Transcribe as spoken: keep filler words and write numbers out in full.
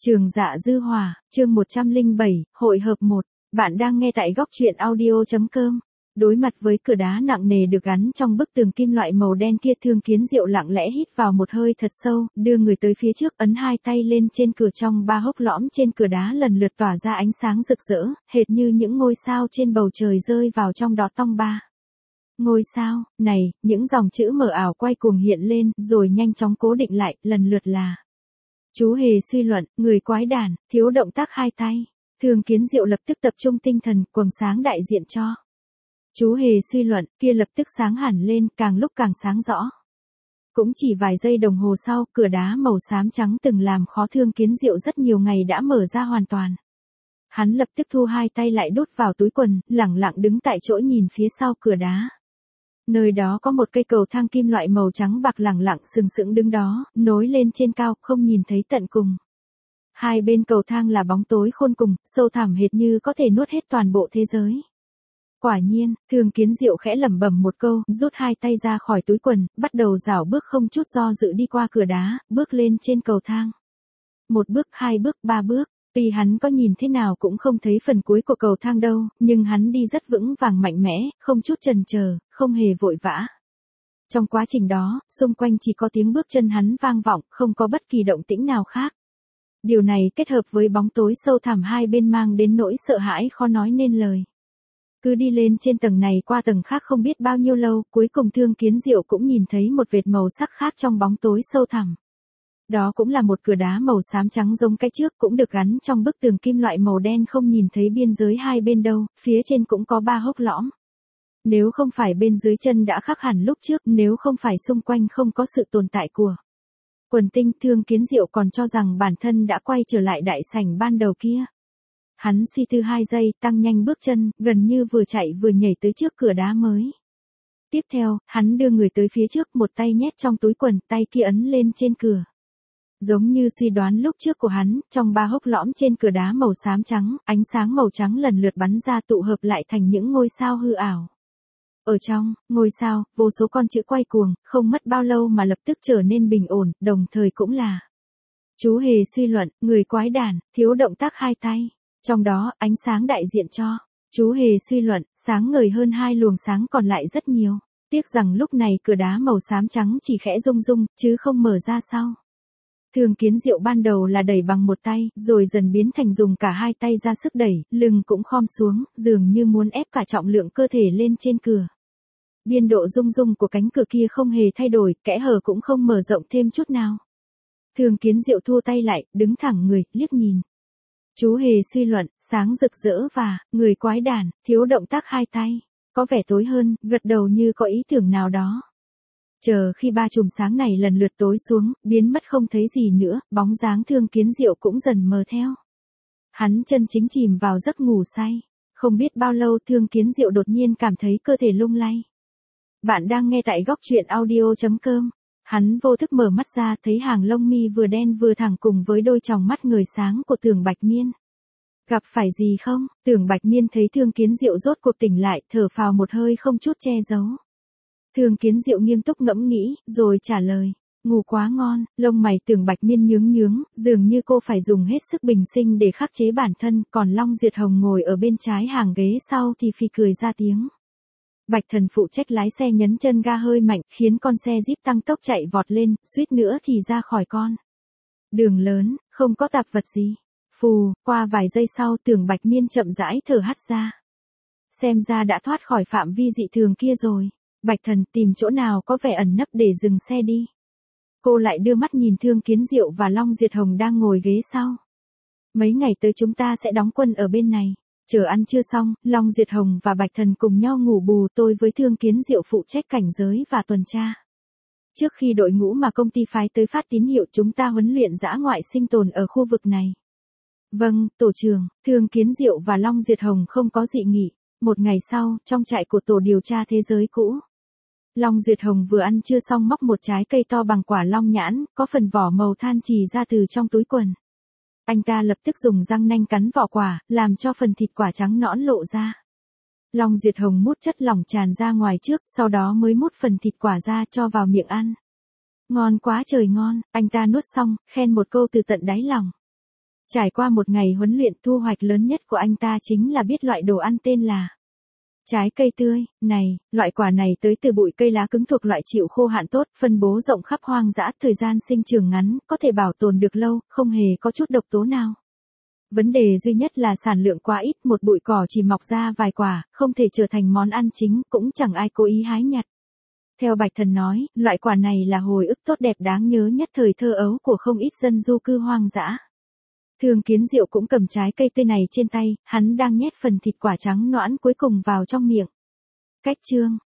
Trường Dạ Dư Hòa, chương một trăm lẻ bảy, hội hợp một. Bạn đang nghe tại góc truyện audio chấm com. Đối mặt với cửa đá nặng nề được gắn trong bức tường kim loại màu đen kia, Thương Kiến Diệu lặng lẽ hít vào một hơi thật sâu, đưa người tới phía trước, ấn hai tay lên trên cửa. Trong ba hốc lõm trên cửa đá lần lượt tỏa ra ánh sáng rực rỡ, hệt như những ngôi sao trên bầu trời rơi vào trong đó. Tong ba ngôi sao, này, những dòng chữ mờ ảo quay cuồng hiện lên, rồi nhanh chóng cố định lại, lần lượt là: Chú hề suy luận, người quái đản, thiếu động tác hai tay. Thương Kiến Diệu lập tức tập trung tinh thần, quầng sáng đại diện cho chú hề suy luận, kia lập tức sáng hẳn lên, càng lúc càng sáng rõ. Cũng chỉ vài giây đồng hồ sau, cửa đá màu xám trắng từng làm khó Thương Kiến Diệu rất nhiều ngày đã mở ra hoàn toàn. Hắn lập tức thu hai tay lại đút vào túi quần, lẳng lặng đứng tại chỗ nhìn phía sau cửa đá. Nơi đó có một cây cầu thang kim loại màu trắng bạc lẳng lặng sừng sững đứng đó, nối lên trên cao, không nhìn thấy tận cùng. Hai bên cầu thang là bóng tối khôn cùng, sâu thẳm hệt như có thể nuốt hết toàn bộ thế giới. Quả nhiên, Thương Kiến Diệu khẽ lẩm bẩm một câu, rút hai tay ra khỏi túi quần, bắt đầu rảo bước không chút do dự đi qua cửa đá, bước lên trên cầu thang. Một bước, hai bước, ba bước. Tuy hắn có nhìn thế nào cũng không thấy phần cuối của cầu thang đâu, nhưng hắn đi rất vững vàng mạnh mẽ, không chút chần chờ, không hề vội vã. Trong quá trình đó, xung quanh chỉ có tiếng bước chân hắn vang vọng, không có bất kỳ động tĩnh nào khác. Điều này kết hợp với bóng tối sâu thẳm hai bên mang đến nỗi sợ hãi khó nói nên lời. Cứ đi lên trên tầng này qua tầng khác không biết bao nhiêu lâu, cuối cùng Thương Kiến Diệu cũng nhìn thấy một vệt màu sắc khác trong bóng tối sâu thẳm. Đó cũng là một cửa đá màu xám trắng giống cái trước, cũng được gắn trong bức tường kim loại màu đen, không nhìn thấy biên giới hai bên đâu, phía trên cũng có ba hốc lõm. Nếu không phải bên dưới chân đã khác hẳn lúc trước, nếu không phải xung quanh không có sự tồn tại của quần tinh, Thương Kiến Diệu còn cho rằng bản thân đã quay trở lại đại sảnh ban đầu kia. Hắn suy tư hai giây, tăng nhanh bước chân, gần như vừa chạy vừa nhảy tới trước cửa đá mới. Tiếp theo, hắn đưa người tới phía trước, một tay nhét trong túi quần, tay kia ấn lên trên cửa. Giống như suy đoán lúc trước của hắn, trong ba hốc lõm trên cửa đá màu xám trắng, ánh sáng màu trắng lần lượt bắn ra tụ hợp lại thành những ngôi sao hư ảo. Ở trong ngôi sao, vô số con chữ quay cuồng, không mất bao lâu mà lập tức trở nên bình ổn, đồng thời cũng là: Chú hề suy luận, người quái đản, thiếu động tác hai tay. Trong đó, ánh sáng đại diện cho chú hề suy luận, sáng ngời hơn hai luồng sáng còn lại rất nhiều. Tiếc rằng lúc này cửa đá màu xám trắng chỉ khẽ rung rung, chứ không mở ra sau. Thương Kiến Diệu ban đầu là đẩy bằng một tay, rồi dần biến thành dùng cả hai tay ra sức đẩy, lưng cũng khom xuống, dường như muốn ép cả trọng lượng cơ thể lên trên cửa. Biên độ rung rung của cánh cửa kia không hề thay đổi, kẽ hở cũng không mở rộng thêm chút nào. Thương Kiến Diệu thua tay lại, đứng thẳng người, liếc nhìn. Chú hề suy luận, sáng rực rỡ và, người quái đản, thiếu động tác hai tay. Có vẻ tối hơn, gật đầu như có ý tưởng nào đó. Chờ khi ba chùm sáng này lần lượt tối xuống, biến mất không thấy gì nữa, bóng dáng Thương Kiến Diệu cũng dần mờ theo. Hắn chân chính chìm vào giấc ngủ say. Không biết bao lâu Thương Kiến Diệu đột nhiên cảm thấy cơ thể lung lay. Bạn đang nghe tại góc truyện audio chấm com. Hắn vô thức mở mắt ra, thấy hàng lông mi vừa đen vừa thẳng cùng với đôi tròng mắt ngời sáng của Tưởng Bạch Miên. Gặp phải gì không? Tưởng Bạch Miên thấy Thương Kiến Diệu rốt cuộc tỉnh lại, thở phào một hơi không chút che giấu. Thương Kiến Diệu nghiêm túc ngẫm nghĩ, rồi trả lời: Ngủ quá ngon. Lông mày Tưởng Bạch Miên nhướng nhướng, dường như cô phải dùng hết sức bình sinh để khắc chế bản thân, còn Long Duyệt Hồng ngồi ở bên trái hàng ghế sau thì phì cười ra tiếng. Bạch Thần phụ trách lái xe nhấn chân ga hơi mạnh, khiến con xe Jeep tăng tốc chạy vọt lên, suýt nữa thì ra khỏi con đường lớn, không có tạp vật gì. Phù, qua vài giây sau Tưởng Bạch Miên chậm rãi thở hắt ra. Xem ra đã thoát khỏi phạm vi dị thường kia rồi. Bạch Thần, tìm chỗ nào có vẻ ẩn nấp để dừng xe đi. Cô lại đưa mắt nhìn Thương Kiến Diệu và Long Duyệt Hồng đang ngồi ghế sau. Mấy ngày tới chúng ta sẽ đóng quân ở bên này. Chờ ăn trưa xong, Long Duyệt Hồng và Bạch Thần cùng nhau ngủ bù, tôi với Thương Kiến Diệu phụ trách cảnh giới và tuần tra. Trước khi đội ngũ mà công ty phái tới phát tín hiệu, chúng ta huấn luyện dã ngoại sinh tồn ở khu vực này. Vâng, tổ trưởng. Thương Kiến Diệu và Long Duyệt Hồng không có dị nghị. Một ngày sau, trong trại của tổ điều tra thế giới cũ, Long Duyệt Hồng vừa ăn trưa xong móc một trái cây to bằng quả long nhãn, có phần vỏ màu than chì ra từ trong túi quần. Anh ta lập tức dùng răng nanh cắn vỏ quả, làm cho phần thịt quả trắng nõn lộ ra. Long Duyệt Hồng mút chất lỏng tràn ra ngoài trước, sau đó mới mút phần thịt quả ra cho vào miệng ăn. Ngon quá trời ngon, anh ta nuốt xong, khen một câu từ tận đáy lòng. Trải qua một ngày huấn luyện, thu hoạch lớn nhất của anh ta chính là biết loại đồ ăn tên là trái cây tươi. Này, loại quả này tới từ bụi cây lá cứng thuộc loại chịu khô hạn tốt, phân bố rộng khắp hoang dã, thời gian sinh trưởng ngắn, có thể bảo tồn được lâu, không hề có chút độc tố nào. Vấn đề duy nhất là sản lượng quá ít, một bụi cỏ chỉ mọc ra vài quả, không thể trở thành món ăn chính, cũng chẳng ai cố ý hái nhặt. Theo Bạch Thần nói, loại quả này là hồi ức tốt đẹp đáng nhớ nhất thời thơ ấu của không ít dân du cư hoang dã. Thương Kiến Diệu cũng cầm trái cây tươi này trên tay, hắn đang nhét phần thịt quả trắng nõn cuối cùng vào trong miệng. Cách chương